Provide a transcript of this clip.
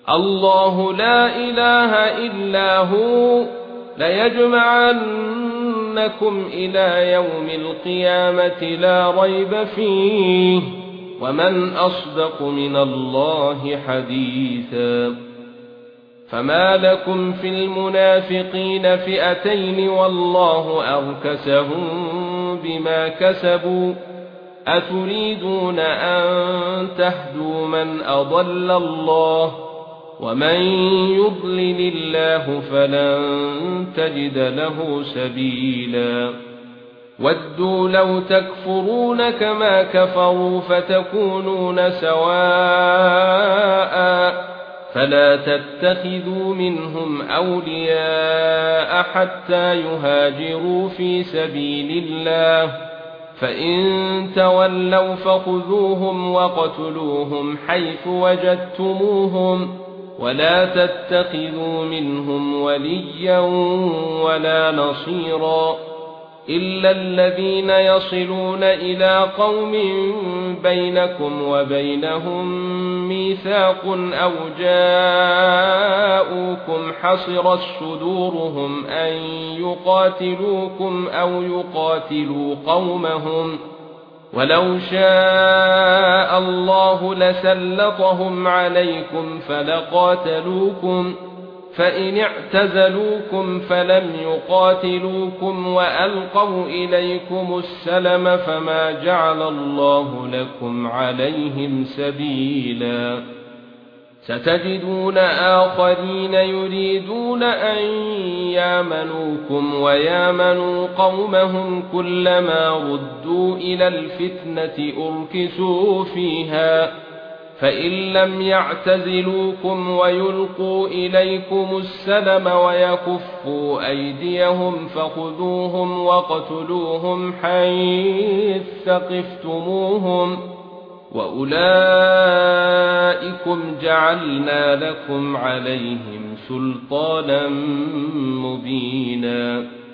الله لا إله إلا هو ليجمعنكم إلى يوم القيامة لا ريب فيه ومن أصدق من الله حديثا فما لكم في المنافقين فئتين والله أركسهم بما كسبوا أتريدون أن تهدوا من أضل الله ومن يضلل الله فلن تجد له سبيلا ودوا لو تكفرون كما كفروا فتكونون سواء فلا تتخذوا منهم أولياء حتى يهاجروا في سبيل الله فإن تولوا فخذوهم وقتلوهم حيث وجدتموهم ولا تتخذوا منهم وليا ولا نصيرا إلا الذين يصلون إلى قوم بينكم وبينهم ميثاق أو جاءوكم حصرت صدورهم أن يقاتلوكم أو يقاتلوا قومهم ولو شاء الله لسلطهم عليكم فلقاتلوكم فإن اعتزلوكم فلم يقاتلوكم وألقوا إليكم السلم فما جعل الله لكم عليهم سبيلا ستجدون آخرين يريدون أن يامنوكم ويامنوا قومهم كلما ردوا إلى الفتنة أركسوا فيها فإن لم يعتزلوكم ويلقوا إليكم السلم ويكفوا أيديهم فخذوهم وقتلوهم حيث ثقفتموهم وأولئكم جعلنا لكم عليهم سلطانا مبينا